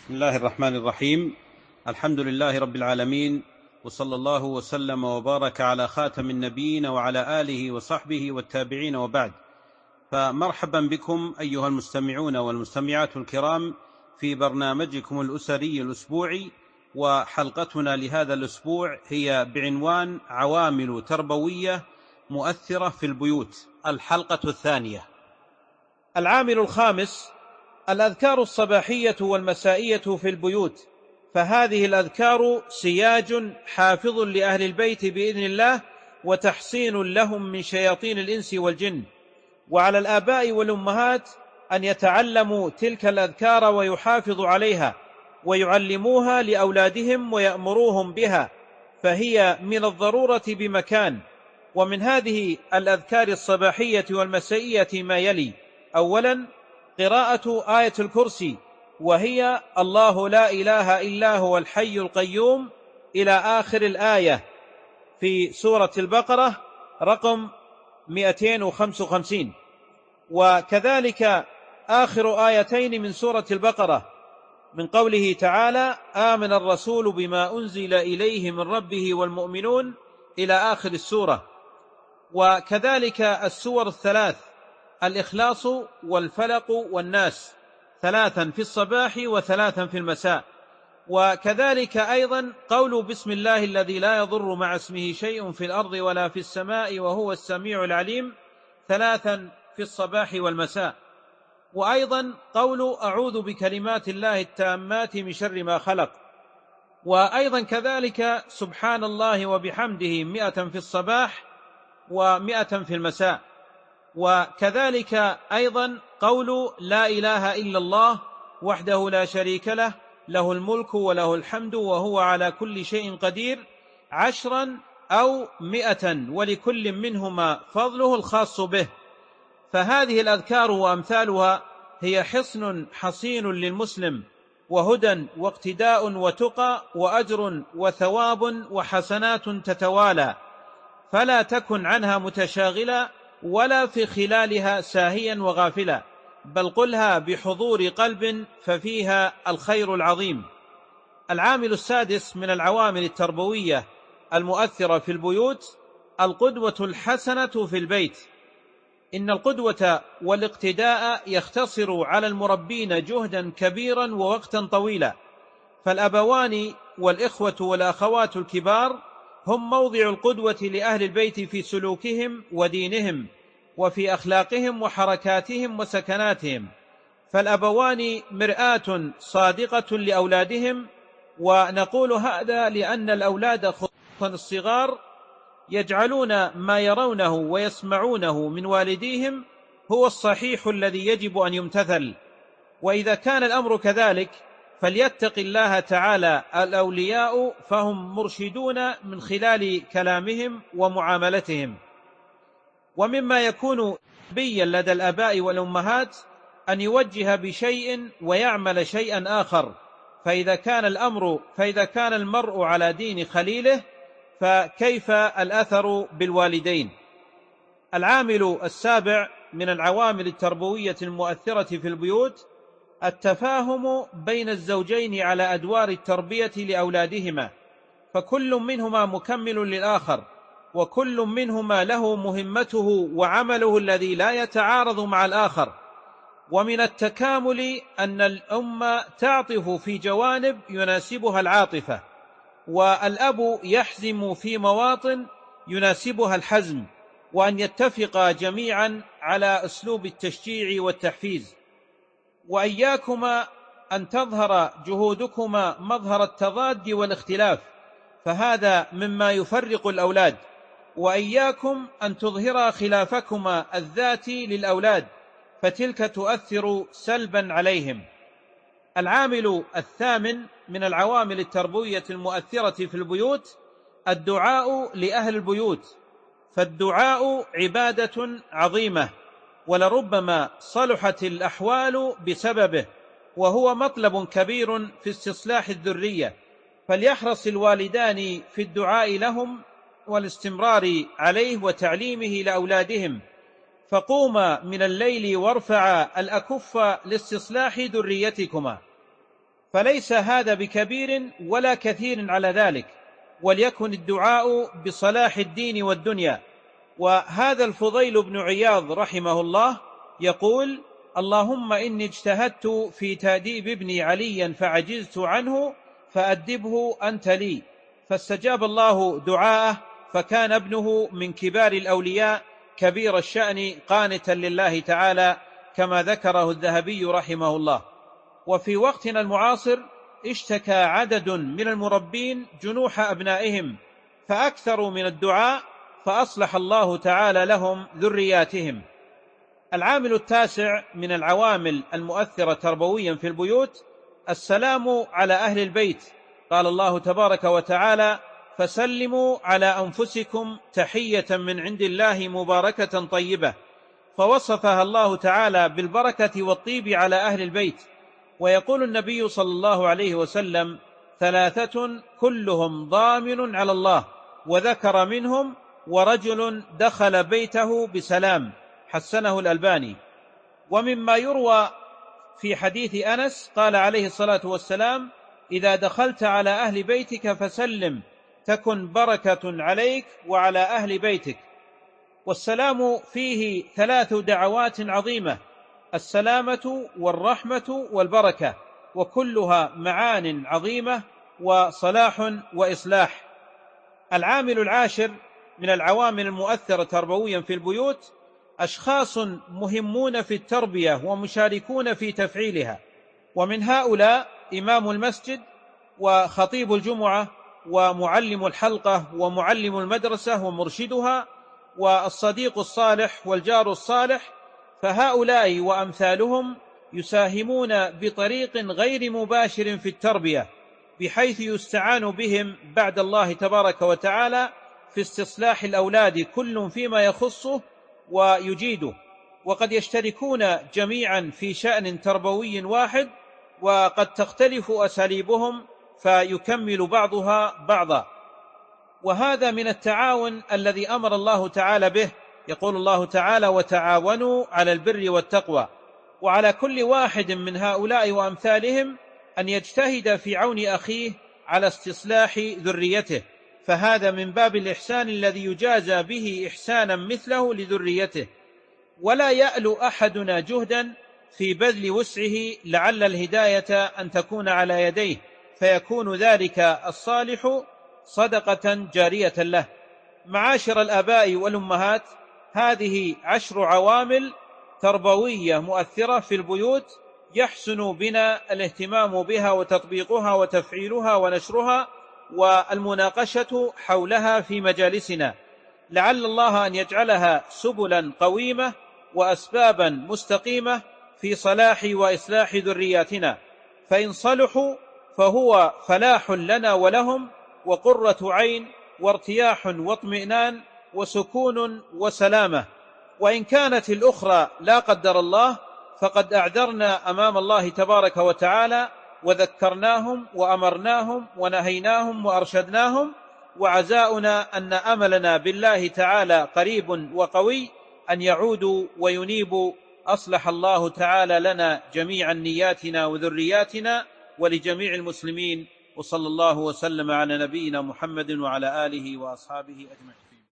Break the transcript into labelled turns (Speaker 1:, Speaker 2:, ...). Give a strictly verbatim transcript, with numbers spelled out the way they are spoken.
Speaker 1: بسم الله الرحمن الرحيم. الحمد لله رب العالمين، وصلى الله وسلم وبارك على خاتم النبيين وعلى آله وصحبه والتابعين، وبعد. فمرحبا بكم أيها المستمعون والمستمعات الكرام في برنامجكم الأسري الأسبوعي، وحلقتنا لهذا الأسبوع هي بعنوان عوامل تربوية مؤثرة في البيوت، الحلقة الثانية. العامل الخامس: الأذكار الصباحية والمسائية في البيوت، فهذه الأذكار سياج حافظ لأهل البيت بإذن الله، وتحصين لهم من شياطين الإنس والجن. وعلى الآباء والأمهات أن يتعلموا تلك الأذكار ويحافظوا عليها ويعلموها لأولادهم ويأمروهم بها، فهي من الضرورة بمكان. ومن هذه الأذكار الصباحية والمسائية ما يلي: أولا، قراءة آية الكرسي، وهي الله لا إله إلا هو الحي القيوم إلى آخر الآية في سورة البقرة رقم مئتين وخمسة وخمسين، وكذلك آخر آيتين من سورة البقرة من قوله تعالى: آمن الرسول بما أنزل إليه من ربه والمؤمنون إلى آخر السورة. وكذلك السور الثلاث: الإخلاص والفلق والناس، ثلاثا في الصباح وثلاثا في المساء. وكذلك أيضا قول بسم الله الذي لا يضر مع اسمه شيء في الأرض ولا في السماء وهو السميع العليم، ثلاثا في الصباح والمساء. وأيضا قول أعوذ بكلمات الله التامات من شر ما خلق. وأيضا كذلك سبحان الله وبحمده مئة في الصباح ومئة في المساء. وكذلك أيضا قول لا إله إلا الله وحده لا شريك له، له الملك وله الحمد وهو على كل شيء قدير، عشرا أو مئة، ولكل منهما فضله الخاص به. فهذه الأذكار وأمثالها هي حصن حصين للمسلم، وهدى واقتداء وتقى وأجر وثواب وحسنات تتوالى، فلا تكن عنها متشاغلا ولا في خلالها ساهيا وغافلا، بل قلها بحضور قلب ففيها الخير العظيم. العامل السادس من العوامل التربوية المؤثرة في البيوت: القدوة الحسنة في البيت. إن القدوة والاقتداء يختصر على المربين جهدا كبيرا ووقتا طويلا، فالأبوان والإخوة والأخوات الكبار هم موضع القدوة لأهل البيت في سلوكهم ودينهم، وفي أخلاقهم وحركاتهم وسكناتهم. فالأبوان مرآة صادقة لأولادهم، ونقول هذا لأن الأولاد خصوصا الصغار يجعلون ما يرونه ويسمعونه من والديهم هو الصحيح الذي يجب أن يمتثل. وإذا كان الأمر كذلك فليتق الله تعالى الأولياء، فهم مرشدون من خلال كلامهم ومعاملتهم. ومما يكون بيا لدى الآباء والأمهات أن يوجه بشيء ويعمل شيئا آخر، فإذا كان الأمر فإذا كان المرء على دين خليله فكيف الأثر بالوالدين؟ العامل السابع من العوامل التربوية المؤثرة في البيوت: التفاهم بين الزوجين على أدوار التربية لأولادهما، فكل منهما مكمل للآخر، وكل منهما له مهمته وعمله الذي لا يتعارض مع الآخر. ومن التكامل أن الأم تعطف في جوانب يناسبها العاطفة، والأب يحزم في مواطن يناسبها الحزم، وأن يتفقا جميعا على أسلوب التشجيع والتحفيز. وإياكما أن تظهر جهودكما مظهر التضاد والاختلاف، فهذا مما يفرق الأولاد. وإياكم أن تظهر خلافكما الذاتي للأولاد، فتلك تؤثر سلبا عليهم. العامل الثامن من العوامل التربوية المؤثرة في البيوت: الدعاء لأهل البيوت، فالدعاء عبادة عظيمة، ولربما صلحت الأحوال بسببه، وهو مطلب كبير في استصلاح الذرية، فليحرص الوالدان في الدعاء لهم والاستمرار عليه وتعليمه لأولادهم. فقوما من الليل وارفعا الأكف لاستصلاح ذريتكما. فليس هذا بكبير ولا كثير على ذلك، وليكن الدعاء بصلاح الدين والدنيا. وهذا الفضيل بن عياض رحمه الله يقول: اللهم إني اجتهدت في تأديب ابني عليا فعجزت عنه فأدبه أنت لي، فاستجاب الله دعاءه، فكان ابنه من كبار الأولياء كبير الشأن قانتا لله تعالى، كما ذكره الذهبي رحمه الله. وفي وقتنا المعاصر اشتكى عدد من المربين جنوح أبنائهم فأكثروا من الدعاء، فأصلح الله تعالى لهم ذرياتهم. العامل التاسع من العوامل المؤثرة تربويا في البيوت السلام على أهل البيت. قال الله تبارك وتعالى: فسلموا على أنفسكم تحية من عند الله مباركة طيبة، فوصفها الله تعالى بالبركة والطيب على أهل البيت. ويقول النبي صلى الله عليه وسلم: ثلاثة كلهم ضامن على الله، وذكر منهم ورجل دخل بيته بسلام، حسنه الألباني. ومما يروى في حديث أنس قال عليه الصلاة والسلام: إذا دخلت على أهل بيتك فسلم تكن بركة عليك وعلى أهل بيتك. والسلام فيه ثلاث دعوات عظيمة: السلامة والرحمة والبركة، وكلها معان عظيمة وصلاح وإصلاح. العامل العاشر من العوامل المؤثرة تربويا في البيوت أشخاص مهمون في التربية ومشاركون في تفعيلها، ومن هؤلاء إمام المسجد وخطيب الجمعة ومعلم الحلقة ومعلم المدرسة ومرشدها والصديق الصالح والجار الصالح. فهؤلاء وأمثالهم يساهمون بطريق غير مباشر في التربية، بحيث يستعان بهم بعد الله تبارك وتعالى في استصلاح الأولاد كل فيما يخصه ويجيده، وقد يشتركون جميعا في شأن تربوي واحد، وقد تختلف أساليبهم فيكمل بعضها بعضا. وهذا من التعاون الذي أمر الله تعالى به. يقول الله تعالى: وتعاونوا على البر والتقوى. وعلى كل واحد من هؤلاء وأمثالهم أن يجتهد في عون أخيه على استصلاح ذريته، فهذا من باب الإحسان الذي يجازى به إحسانا مثله لذريته. ولا يألو أحدنا جهدا في بذل وسعه لعل الهداية أن تكون على يديه، فيكون ذلك الصالح صدقة جارية له. معاشر الآباء والأمهات، هذه عشر عوامل تربوية مؤثرة في البيوت يحسن بنا الاهتمام بها وتطبيقها وتفعيلها ونشرها والمناقشة حولها في مجالسنا، لعل الله أن يجعلها سبلا قويمة وأسبابا مستقيمة في صلاح وإصلاح ذرياتنا، فإن صلحوا فهو فلاح لنا ولهم وقرة عين وارتياح واطمئنان وسكون وسلامة. وإن كانت الأخرى لا قدر الله فقد أعذرنا أمام الله تبارك وتعالى وذكرناهم وأمرناهم ونهيناهم وأرشدناهم، وعزاؤنا أن أملنا بالله تعالى قريب وقوي أن يعودوا وينيبوا. أصلح الله تعالى لنا جميع نياتنا وذرياتنا ولجميع المسلمين، وصلى الله وسلم على نبينا محمد وعلى آله وأصحابه أجمعين.